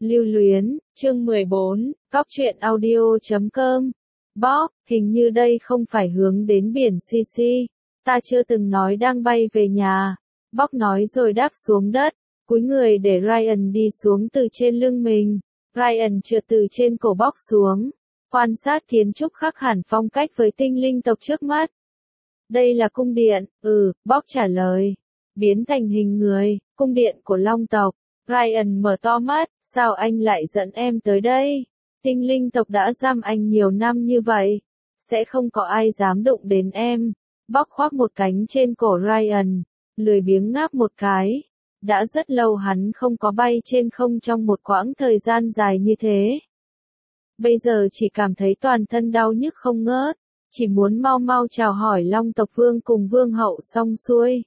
Lưu luyến, chương 14, Góc truyện audio.com. Bob, hình như đây không phải hướng đến biển CC. Ta chưa từng nói đang bay về nhà. Bob nói rồi đáp xuống đất, cúi người để Ryan đi xuống từ trên lưng mình. Ryan trượt từ trên cổ Bob xuống, quan sát kiến trúc khác hẳn phong cách với tinh linh tộc trước mắt. Đây là cung điện, Bob trả lời. Biến thành hình người, cung điện của Long tộc. Ryan mở to mắt, sao anh lại dẫn em tới đây? Tinh linh tộc đã giam anh nhiều năm như vậy. Sẽ không có ai dám đụng đến em. Bob khoác một cánh trên cổ Ryan, lười biếng ngáp một cái. Đã rất lâu hắn không có bay trên không trong một quãng thời gian dài như thế. Bây giờ chỉ cảm thấy toàn thân đau nhức không ngớt, chỉ muốn mau mau chào hỏi Long tộc vương cùng vương hậu xong xuôi.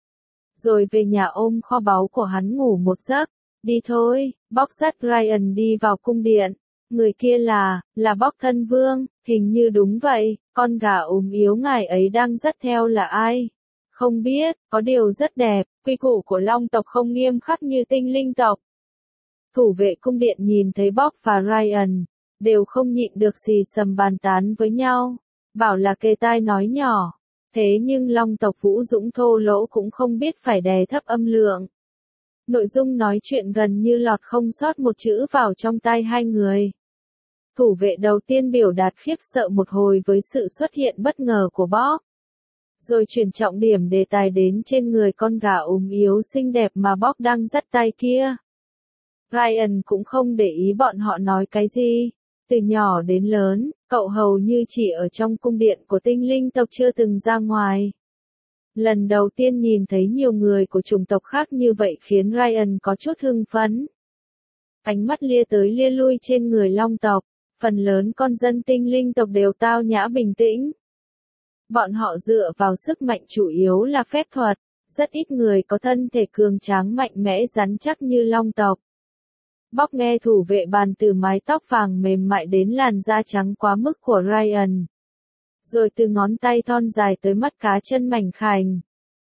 Rồi về nhà ôm kho báu của hắn ngủ một giấc. Đi thôi, Bob dắt Ryan đi vào cung điện. Người kia là Bob thân vương, hình như đúng vậy, con gà ốm yếu ngài ấy đang dắt theo là ai? Không biết, có điều rất đẹp, quy củ của Long tộc không nghiêm khắc như tinh linh tộc. Thủ vệ cung điện nhìn thấy Bob và Ryan, đều không nhịn được xì xầm bàn tán với nhau, bảo là kề tai nói nhỏ. Thế nhưng Long tộc vũ dũng thô lỗ cũng không biết phải đè thấp âm lượng. Nội dung nói chuyện gần như lọt không sót một chữ vào trong tai hai người. Thủ vệ đầu tiên biểu đạt khiếp sợ một hồi với sự xuất hiện bất ngờ của Bob. Rồi chuyển trọng điểm đề tài đến trên người con gà ốm yếu xinh đẹp mà Bob đang dắt tay kia. Ryan cũng không để ý bọn họ nói cái gì. Từ nhỏ đến lớn, cậu hầu như chỉ ở trong cung điện của tinh linh tộc chưa từng ra ngoài. Lần đầu tiên nhìn thấy nhiều người của chủng tộc khác như vậy khiến Ryan có chút hưng phấn. Ánh mắt lia tới lia lui trên người Long tộc, phần lớn con dân tinh linh tộc đều tao nhã bình tĩnh. Bọn họ dựa vào sức mạnh chủ yếu là phép thuật, rất ít người có thân thể cường tráng mạnh mẽ rắn chắc như Long tộc. Bob nghe thủ vệ bàn từ mái tóc vàng mềm mại đến làn da trắng quá mức của Ryan. Rồi từ ngón tay thon dài tới mắt cá chân mảnh khảnh.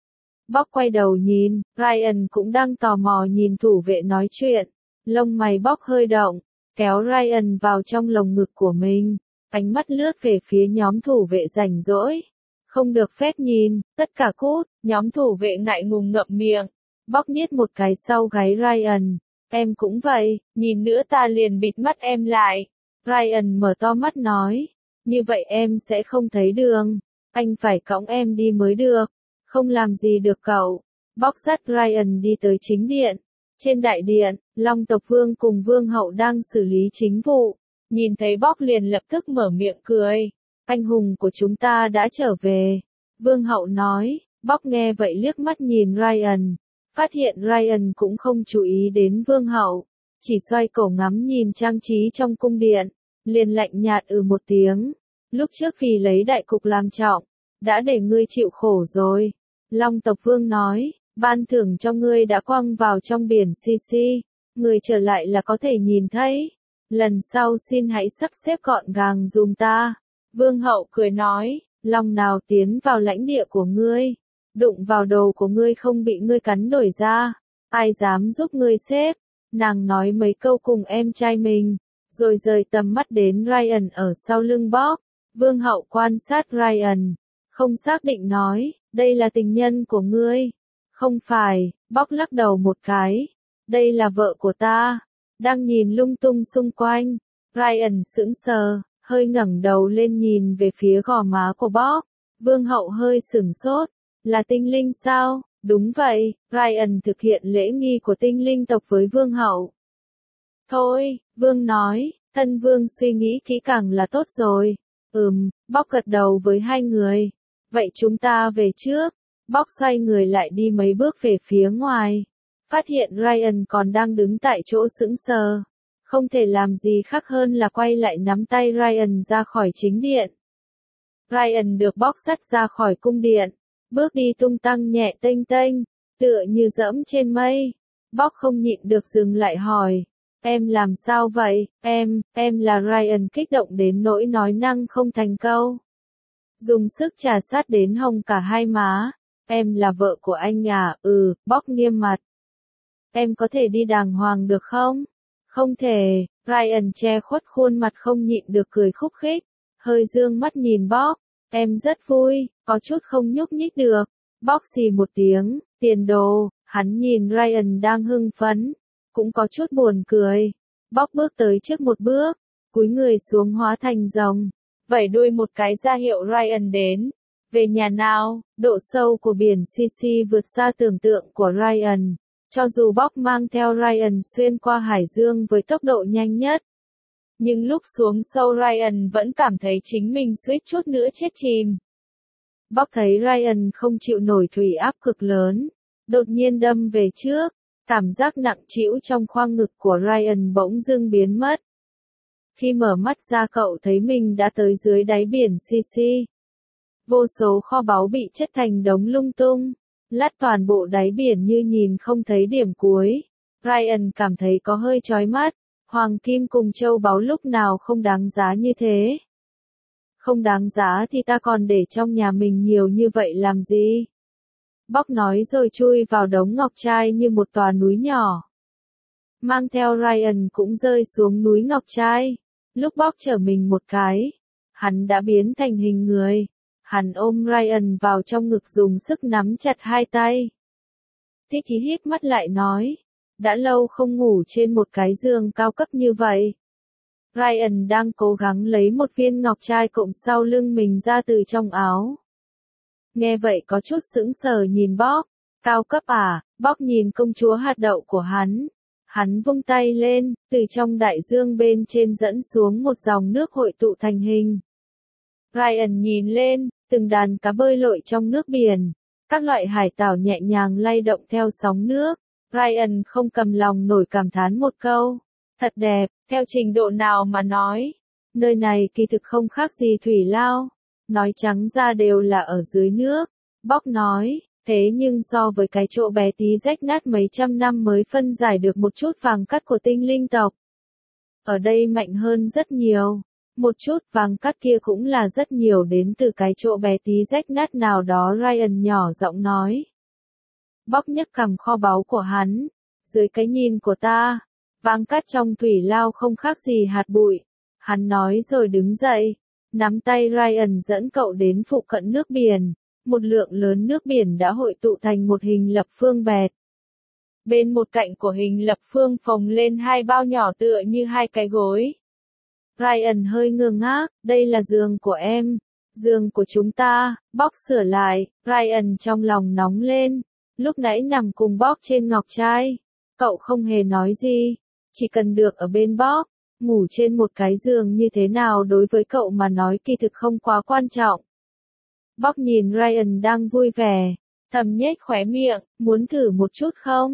Bob quay đầu nhìn, Ryan cũng đang tò mò nhìn thủ vệ nói chuyện. Lông mày Bob hơi động, kéo Ryan vào trong lồng ngực của mình. Ánh mắt lướt về phía nhóm thủ vệ rảnh rỗi. Không được phép nhìn, tất cả cút, nhóm thủ vệ ngại ngùng ngậm miệng. Bob nhét một cái sau gáy Ryan. Em cũng vậy, nhìn nữa ta liền bịt mắt em lại. Ryan mở to mắt nói. Như vậy em sẽ không thấy đường. Anh phải cõng em đi mới được. Không làm gì được cậu. Bob dắt Ryan đi tới chính điện. Trên đại điện, Long tộc vương cùng vương hậu đang xử lý chính vụ. Nhìn thấy Bob liền lập tức mở miệng cười. Anh hùng của chúng ta đã trở về. Vương hậu nói. Bob nghe vậy liếc mắt nhìn Ryan. Phát hiện Ryan cũng không chú ý đến vương hậu. Chỉ xoay cổ ngắm nhìn trang trí trong cung điện. Liền lạnh nhạt một tiếng. Lúc trước vì lấy đại cục làm trọng, đã để ngươi chịu khổ rồi. Long tộc vương nói, ban thưởng cho ngươi đã quăng vào trong biển CC. Ngươi trở lại là có thể nhìn thấy. Lần sau xin hãy sắp xếp gọn gàng dùm ta. Vương hậu cười nói, lòng nào tiến vào lãnh địa của ngươi. Đụng vào đồ của ngươi không bị ngươi cắn đổi ra. Ai dám giúp ngươi xếp. Nàng nói mấy câu cùng em trai mình. Rồi rời tầm mắt đến Ryan ở sau lưng Bob. Vương hậu quan sát Ryan. Không xác định nói, đây là tình nhân của ngươi. Không phải, Bob lắc đầu một cái. Đây là vợ của ta. Đang nhìn lung tung xung quanh. Ryan sững sờ, hơi ngẩng đầu lên nhìn về phía gò má của Bob. Vương hậu hơi sửng sốt. Là tinh linh sao? Đúng vậy, Ryan thực hiện lễ nghi của tinh linh tộc với vương hậu. Thôi, vương nói, thân vương suy nghĩ kỹ càng là tốt rồi. Bob gật đầu với hai người. Vậy chúng ta về trước. Bob xoay người lại đi mấy bước về phía ngoài. Phát hiện Ryan còn đang đứng tại chỗ sững sờ. Không thể làm gì khác hơn là quay lại nắm tay Ryan ra khỏi chính điện. Ryan được Bob dắt ra khỏi cung điện. Bước đi tung tăng nhẹ tênh tênh, tựa như dẫm trên mây. Bob không nhịn được dừng lại hỏi. Em làm sao vậy, em là Ryan kích động đến nỗi nói năng không thành câu. Dùng sức trà sát đến hồng cả hai má. Em là vợ của anh à, Bob nghiêm mặt. Em có thể đi đàng hoàng được không? Không thể, Ryan che khuất khuôn mặt không nhịn được cười khúc khích, hơi dương mắt nhìn Bob, em rất vui, có chút không nhúc nhích được. Bob xì một tiếng, tiền đồ, hắn nhìn Ryan đang hưng phấn, cũng có chút buồn cười. Bob bước tới trước một bước, cúi người xuống hóa thành rồng, vẫy đuôi một cái ra hiệu Ryan đến. Về nhà nào, độ sâu của biển Sisi vượt xa tưởng tượng của Ryan. Cho dù Bob mang theo Ryan xuyên qua hải dương với tốc độ nhanh nhất, nhưng lúc xuống sâu Ryan vẫn cảm thấy chính mình suýt chút nữa chết chìm. Bob thấy Ryan không chịu nổi thủy áp cực lớn, đột nhiên đâm về trước, cảm giác nặng trĩu trong khoang ngực của Ryan bỗng dưng biến mất. Khi mở mắt ra cậu thấy mình đã tới dưới đáy biển Sisi. Vô số kho báu bị chất thành đống lung tung, lát toàn bộ đáy biển như nhìn không thấy điểm cuối. Ryan cảm thấy có hơi chói mắt, hoàng kim cùng châu báu lúc nào không đáng giá như thế. Không đáng giá thì ta còn để trong nhà mình nhiều như vậy làm gì? Bob nói rồi chui vào đống ngọc trai như một tòa núi nhỏ. Mang theo Ryan cũng rơi xuống núi ngọc trai. Lúc Bob trở mình một cái, hắn đã biến thành hình người. Hắn ôm Ryan vào trong ngực dùng sức nắm chặt hai tay. Thích Thí híp mắt lại nói, đã lâu không ngủ trên một cái giường cao cấp như vậy. Ryan đang cố gắng lấy một viên ngọc trai cộm sau lưng mình ra từ trong áo. Nghe vậy có chút sững sờ nhìn Bob, cao cấp à? Bob nhìn công chúa hạt đậu của hắn. Hắn vung tay lên, từ trong đại dương bên trên dẫn xuống một dòng nước hội tụ thành hình. Ryan nhìn lên, từng đàn cá bơi lội trong nước biển, các loại hải tảo nhẹ nhàng lay động theo sóng nước. Ryan không cầm lòng nổi cảm thán một câu, thật đẹp, theo trình độ nào mà nói. Nơi này kỳ thực không khác gì thủy lao, nói trắng ra đều là ở dưới nước. Bob nói, thế nhưng so với cái chỗ bé tí rách nát mấy trăm năm mới phân giải được một chút vàng cắt của tinh linh tộc, ở đây mạnh hơn rất nhiều. Một chút vàng cắt kia cũng là rất nhiều đến từ cái chỗ bé tí rách nát nào đó. Ryan nhỏ giọng nói. Bob nhấc cằm kho báu của hắn. Dưới cái nhìn của ta, vàng cắt trong thủy lao không khác gì hạt bụi. Hắn nói rồi đứng dậy, nắm tay Ryan dẫn cậu đến phụ cận nước biển. Một lượng lớn nước biển đã hội tụ thành một hình lập phương bẹt. Bên một cạnh của hình lập phương phồng lên hai bao nhỏ tựa như hai cái gối. Ryan hơi ngơ ngác, đây là giường của em, giường của chúng ta. Bob sửa lại, Ryan trong lòng nóng lên, lúc nãy nằm cùng Bob trên ngọc trai, cậu không hề nói gì, chỉ cần được ở bên Bob, ngủ trên một cái giường như thế nào đối với cậu mà nói kỳ thực không quá quan trọng. Bob nhìn Ryan đang vui vẻ, thầm nhếch khóe miệng, muốn thử một chút không?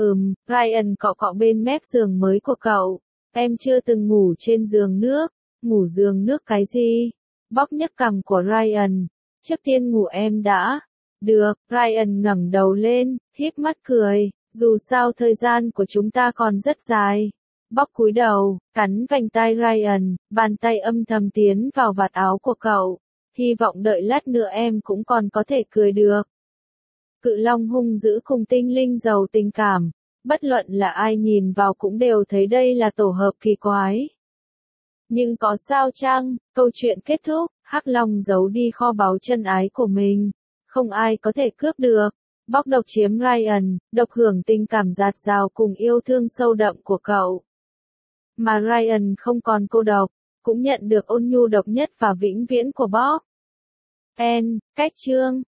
Ryan cọ cọ bên mép giường mới của cậu. Em chưa từng ngủ trên giường nước, ngủ giường nước cái gì? Bob nhấc cằm của Ryan, trước tiên ngủ em đã. Được, Ryan ngẩng đầu lên, híp mắt cười, dù sao thời gian của chúng ta còn rất dài. Bob cúi đầu, cắn vành tai Ryan, bàn tay âm thầm tiến vào vạt áo của cậu. Hy vọng đợi lát nữa em cũng còn có thể cười được. Cự long hung dữ cùng tinh linh giàu tình cảm. Bất luận là ai nhìn vào cũng đều thấy đây là tổ hợp kỳ quái. Nhưng có sao chăng, câu chuyện kết thúc, Hắc Long giấu đi kho báu chân ái của mình. Không ai có thể cướp được. Bob độc chiếm Ryan, độc hưởng tình cảm dạt dào cùng yêu thương sâu đậm của cậu. Mà Ryan không còn cô độc, cũng nhận được ôn nhu độc nhất và vĩnh viễn của Bob. Cách chương